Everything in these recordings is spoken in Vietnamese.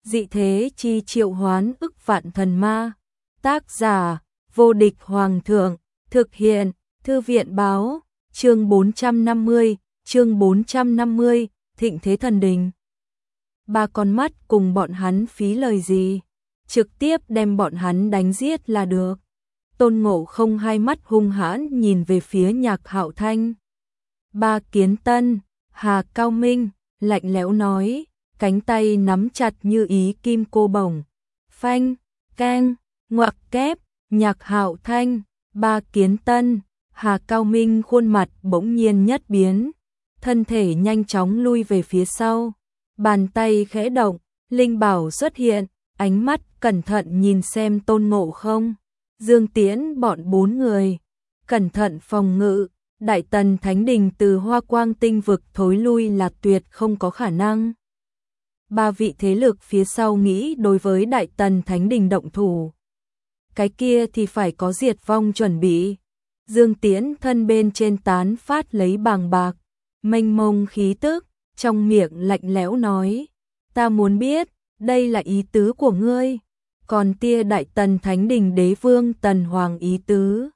Dị thế chi triệu hoán ức vạn thần ma. Tác giả: Vô địch hoàng thượng. Thực hiện: Thư viện báo. Chương 450, Thịnh thế thần đình. Ba con mắt cùng bọn hắn phí lời gì, trực tiếp đem bọn hắn đánh giết là được. Tôn Ngộ Không hai mắt hung hãn nhìn về phía Nhạc Hạo Thanh. Ba Kiến Tân, Hà Cao Minh, lạnh lẽo nói, cánh tay nắm chặt như ý kim cô bổng. Phanh, keng, ngoặc kép, Nhạc Hạo Thanh, Ba Kiến Tân, Hà Cao Minh khuôn mặt bỗng nhiên nhất biến, thân thể nhanh chóng lui về phía sau, bàn tay khẽ động, linh bảo xuất hiện, ánh mắt cẩn thận nhìn xem Tôn Ngộ Không, Dương Tiễn bọn bốn người, cẩn thận phòng ngự. Đại Tần Thánh Đình từ Hoa Quang Tinh vực thối lui là tuyệt không có khả năng. Ba vị thế lực phía sau nghĩ đối với Đại Tần Thánh Đình động thủ, cái kia thì phải có diệt vong chuẩn bị. Dương Tiễn thân bên trên tán phát lấy bàng bạc, mênh mông khí tức, trong miệng lạnh lẽo nói, ta muốn biết, đây là ý tứ của ngươi, còn tia Đại Tần Thánh Đình đế vương Tần Hoàng ý tứ.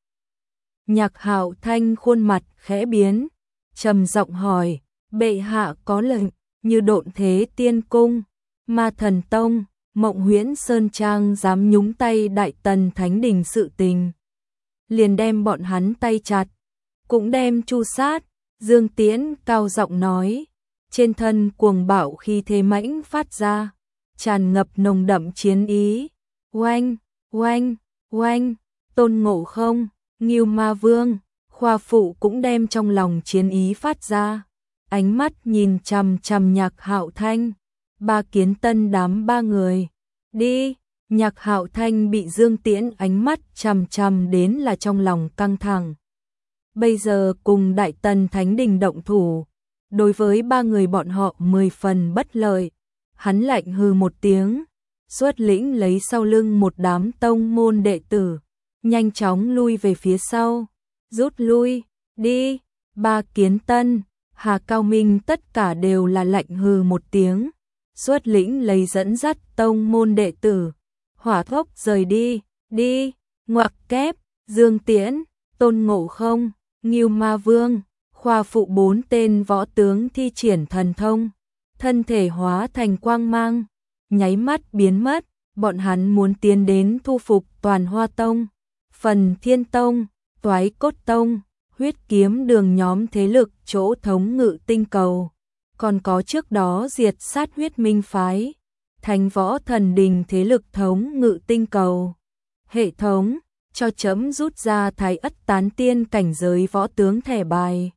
Nhạc Hạo Thanh khuôn mặt khẽ biến, trầm giọng hỏi, bệ hạ có lệnh, như Độn Thế Tiên Cung, Ma Thần Tông, Mộng Huyễn Sơn Trang dám nhúng tay Đại Tần Thánh Đình sự tình, liền đem bọn hắn tay chặt, cũng đem tru sát. Dương Tiễn cao giọng nói, trên thân cuồng bạo khí thế mãnh phát ra, tràn ngập nồng đậm chiến ý. Oanh, oanh, oanh, Tôn Ngộ Không, Ngưu Ma Vương, Khoa Phụ cũng đem trong lòng chiến ý phát ra, ánh mắt nhìn chằm chằm Nhạc Hạo Thanh, Ba Kiến Tân đám ba người. Đi, Nhạc Hạo Thanh bị Dương Tiễn ánh mắt chằm chằm đến là trong lòng căng thẳng. Bây giờ cùng Đại Tần Thánh Đình động thủ, đối với ba người bọn họ 10 phần bất lợi. Hắn lạnh hừ một tiếng, xuất lĩnh lấy sau lưng một đám tông môn đệ tử, nhanh chóng lui về phía sau. Rút lui, đi. Ba Kiến Tân, Hà Cao Minh tất cả đều là lạnh hừ một tiếng, xuất lĩnh lấy dẫn dắt tông môn đệ tử, hỏa tốc rời đi. Đi, ngoặc kép, Dương Tiễn, Tôn Ngộ Không, Ngưu Ma Vương, Khoa Phụ bốn tên võ tướng thi triển thần thông, thân thể hóa thành quang mang, nháy mắt biến mất. Bọn hắn muốn tiến đến thu phục Toàn Hoa Tông, Phần Thiên Tông, Toái Cốt Tông, Huyết Kiếm Đường nhóm thế lực chỗ thống ngự tinh cầu, còn có trước đó diệt sát Huyết Minh phái, Thánh Võ Thần Đình thế lực thống ngự tinh cầu. Hệ thống cho chấm rút ra Thái Ất Tán Tiên cảnh giới võ tướng thẻ bài.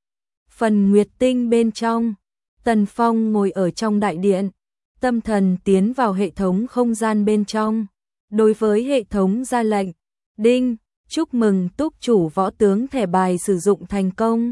Phần Nguyệt Tinh bên trong, Tần Phong ngồi ở trong đại điện, tâm thần tiến vào hệ thống không gian bên trong, đối với hệ thống ra lệnh, đinh, chúc mừng túc chủ võ tướng thẻ bài sử dụng thành công.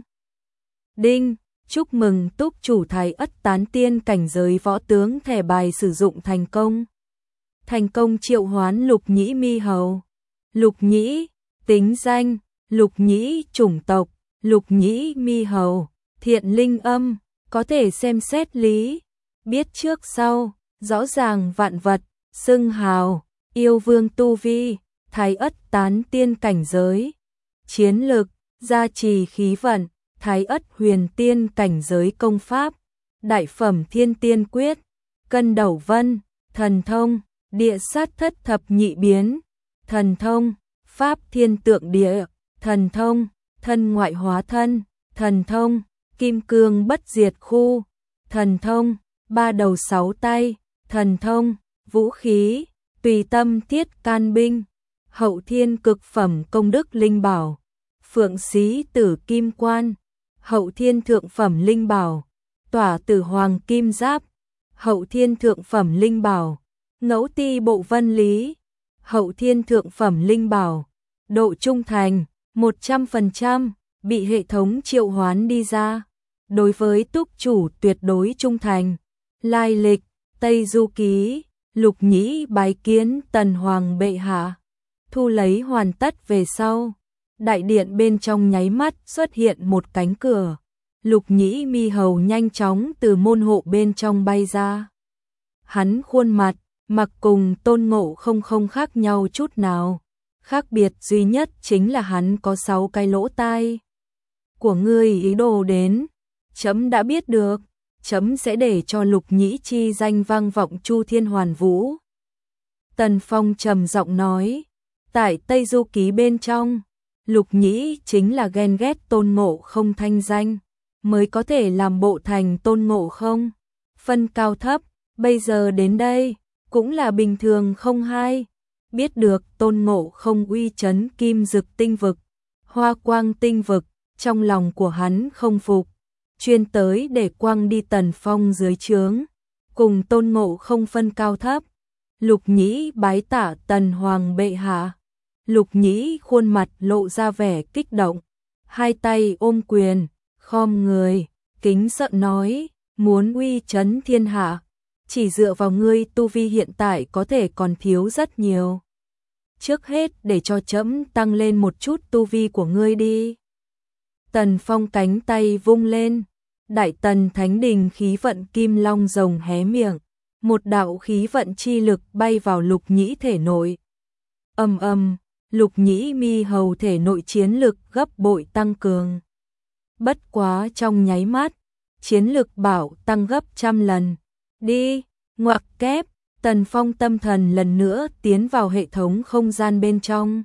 Đinh, chúc mừng túc chủ Thái Ất Tán Tiên cảnh giới võ tướng thẻ bài sử dụng thành công. Thành công triệu hoán Lục Nhĩ Mi Hầu. Lục Nhĩ, tính danh, Lục Nhĩ chủng tộc, Lục Nhĩ Mi Hầu, thiện linh âm, có thể xem xét lý, biết trước sau, rõ ràng vạn vật, xưng hào, yêu vương tu vi, Thái Ất Tán Tiên cảnh giới, chiến lực, gia trì khí vận, Thái Ất Huyền Tiên cảnh giới công pháp, Đại Phẩm Thiên Tiên Quyết, Cân Đẩu Vân, thần thông, Địa Sát Thất Thập Nhị Biến, thần thông, Pháp Thiên Tượng Địa, thần thông, Thân Ngoại Hóa Thân, thần thông, Kim Cương Bất Diệt Khu, thần thông, Ba Đầu Sáu Tay, thần thông, vũ khí, Tùy Tâm Thiết Can Binh, Hậu Thiên Cực Phẩm Công Đức Linh Bảo, Phượng Xí Tử Kim Quan, Hậu Thiên Thượng Phẩm Linh Bảo, Tỏa Tử Hoàng Kim Giáp, Hậu Thiên Thượng Phẩm Linh Bảo, Ngẫu Ti Bộ Vân Lý, Hậu Thiên Thượng Phẩm Linh Bảo, độ trung thành 100%, bị hệ thống triệu hoán đi ra. Đối với túc chủ tuyệt đối trung thành. Lai lịch, Tây Du Ký, Lục Nhĩ bái kiến Tần Hoàng bệ hạ. Thu lấy hoàn tất về sau, đại điện bên trong nháy mắt xuất hiện một cánh cửa. Lục Nhĩ Mi Hầu nhanh chóng từ môn hộ bên trong bay ra. hắn khuôn mặt, mặc cùng Tôn Ngộ không khác nhau chút nào. Khác biệt duy nhất chính là hắn có 6 cái lỗ tai. Của ngươi ý đồ đến, chấm đã biết được, chấm sẽ để cho Lục Nhĩ chi danh vang vọng Chu Thiên Hoàn Vũ. Tần Phong trầm giọng nói, tại Tây Du Ký bên trong, Lục Nhĩ chính là ghen ghét Tôn Ngộ không thanh danh, mới có thể làm bộ thành Tôn Ngộ không. Phân cao thấp, bây giờ đến đây, cũng là bình thường không hay. Biết được Tôn Ngộ không uy chấn Kim Dực Tinh Vực, Hoa Quang Tinh Vực, trong lòng của hắn không phục, chuyên tới để quăng đi Tần Phong dưới trướng, cùng Tôn Ngộ không phân cao thấp. Lục Nhĩ bái tạ Tần Hoàng bệ hạ. Lục Nhĩ khuôn mặt lộ ra vẻ kích động, hai tay ôm quyền, khom người, kính sợ nói, muốn uy chấn thiên hạ, chỉ dựa vào ngươi tu vi hiện tại có thể còn thiếu rất nhiều. Trước hết để cho trẫm tăng lên một chút tu vi của ngươi đi. Tần Phong cánh tay vung lên, Đại Tần Thánh Đình khí vận kim long rồng hé miệng, một đạo khí vận chi lực bay vào Lục Nhĩ thể nội. Ầm ầm, Lục Nhĩ mi hầu thể nội chiến lực gấp bội tăng cường. Bất quá trong nháy mắt, chiến lực bảo tăng gấp 100 lần. Đi, ngoặc kép, Tần Phong tâm thần lần nữa tiến vào hệ thống không gian bên trong.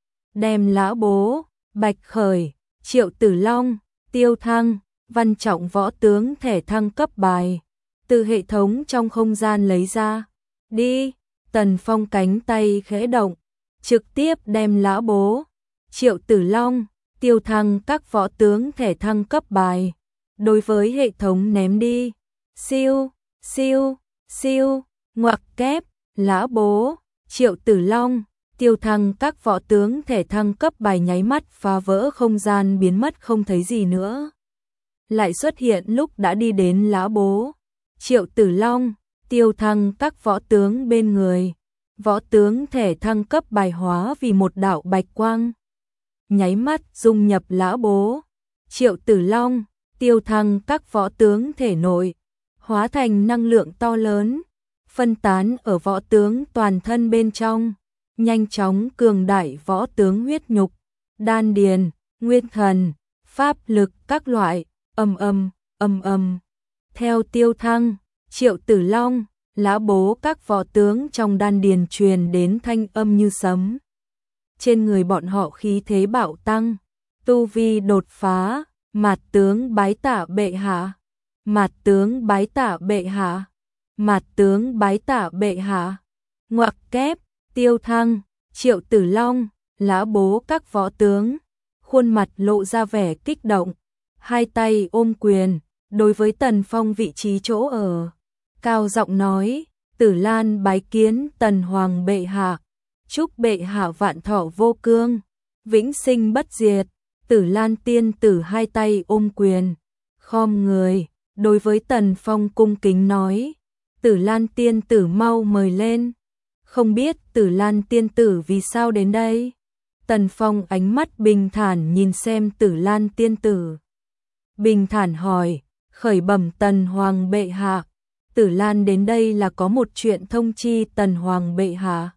Đem Lã Bố, Bạch Khởi, Triệu Tử Long, Tiêu Thăng, Văn Trọng võ tướng thẻ thăng cấp bài từ hệ thống trong không gian lấy ra. Đi, Tần Phong cánh tay khẽ động, trực tiếp đem Lã Bố, Triệu Tử Long, Tiêu Thăng các võ tướng thẻ thăng cấp bài đối với hệ thống ném đi. Siêu, siêu, siêu, ngoặc kép, Lã Bố, Triệu Tử Long, Tiêu Thăng các võ tướng thẻ thăng cấp bài nháy mắt phá vỡ không gian biến mất không thấy gì nữa. Lại xuất hiện lúc đã đi đến Lã Bố, Triệu Tử Long, Tiêu Thăng các võ tướng bên người. Võ tướng thẻ thăng cấp bài hóa vì một đạo bạch quang, nháy mắt dung nhập Lã Bố, Triệu Tử Long, Tiêu Thăng các võ tướng thể nội, hóa thành năng lượng to lớn, phân tán ở võ tướng toàn thân bên trong, nhanh chóng cường đại võ tướng huyết nhục, đan điền, nguyên thần, pháp lực các loại, ầm ầm, ầm ầm. Theo Tiêu Thăng, Triệu Tử Long, Lã Bố các võ tướng trong đan điền truyền đến thanh âm như sấm. Trên người bọn họ khí thế bạo tăng, tu vi đột phá, Mạt tướng bái tạ bệ hạ, Mạt tướng bái tạ bệ hạ, Mạt tướng bái tạ bệ hạ. Ngoặc kép, Tiêu Thăng, Triệu Tử Long, Lã Bố các võ tướng, khuôn mặt lộ ra vẻ kích động, hai tay ôm quyền, đối với Tần Phong vị trí chỗ ở, cao giọng nói, Tử Lan bái kiến Tần Hoàng bệ hạ, chúc bệ hạ vạn thọ vô cương, vĩnh sinh bất diệt. Tử Lan tiên tử hai tay ôm quyền, khom người, đối với Tần Phong cung kính nói, Tử Lan tiên tử mau mời lên. Không biết Tử Lan tiên tử vì sao đến đây? Tần Phong ánh mắt bình thản nhìn xem Tử Lan tiên tử. Bình thản hỏi, khởi bẩm Tần Hoàng bệ hạ, Tử Lan đến đây là có một chuyện thông chi Tần Hoàng bệ hạ.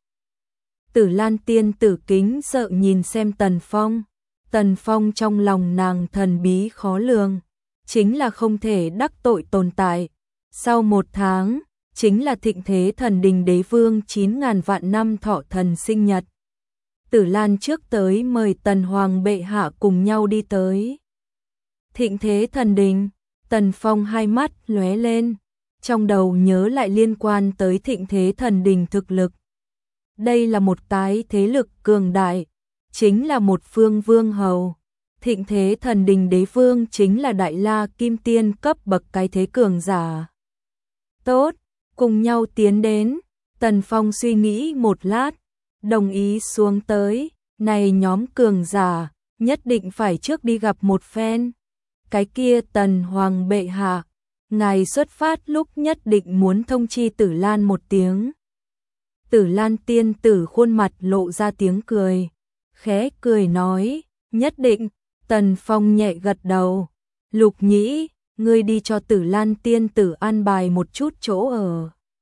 Tử Lan tiên tử kính sợ nhìn xem Tần Phong. Tần Phong trong lòng nàng thần bí khó lường, chính là không thể đắc tội tồn tại. Sau 1 tháng, chính là thịnh thế thần đình đế vương 9.000 vạn năm thọ thần sinh nhật. Tử Lan trước tới mời Tần Hoàng bệ hạ cùng nhau đi tới thịnh thế thần đình. Tần Phong hai mắt lóe lên, trong đầu nhớ lại liên quan tới thịnh thế thần đình thực lực. Đây là một cái thế lực cường đại, chính là một phương vương hầu. Thịnh thế thần đình đế vương chính là Đại La Kim Tiên cấp bậc cái thế cường giả. Tốt, cùng nhau tiến đến. Tần Phong suy nghĩ một lát, đồng ý xuống tới. Này nhóm cường giả, nhất định phải trước đi gặp một phen. Cái kia Tần Hoàng bệ hạ, ngài xuất phát lúc nhất định muốn thông chi Tử Lan một tiếng. Tử Lan tiên tử khuôn mặt lộ ra tiếng cười, khẽ cười nói, nhất định. Tần Phong nhẹ gật đầu. Lục Nhĩ, ngươi đi cho Tử Lan tiên tử an bài một chút chỗ ở.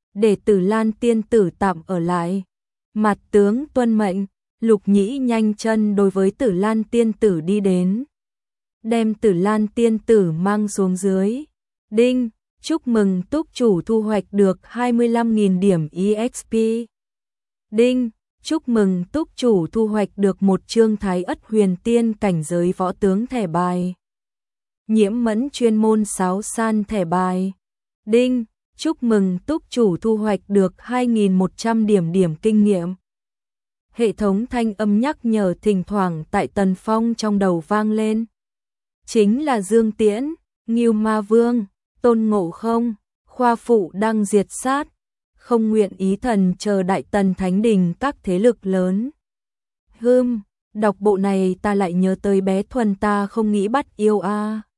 để Tử Lan tiên tử tạm ở lại. Mặt tướng tuân mệnh. Lục Nhĩ nhanh chân đối với Tử Lan tiên tử đi đến, đem Tử Lan tiên tử mang xuống dưới. Đinh, chúc mừng túc chủ thu hoạch được 25.000 điểm EXP. Đinh, chúc mừng túc chủ thu hoạch được một chương Thái Ất Huyền Tiên cảnh giới võ tướng thẻ bài. Nhiễm Mẫn chuyên môn sáo san thẻ bài. Đinh, chúc mừng túc chủ thu hoạch được 2.100 điểm kinh nghiệm. Hệ thống thanh âm nhắc nhở thỉnh thoảng tại Tần Phong trong đầu vang lên. Chính là Dương Tiễn, Ngưu Ma Vương, Tôn Ngộ Không, Khoa Phụ đang diệt sát, không nguyện ý thần chờ Đại Tần Thánh Đình các thế lực lớn. Đọc bộ này ta lại nhớ tới bé Thuần ta không nghĩ bắt yêu a.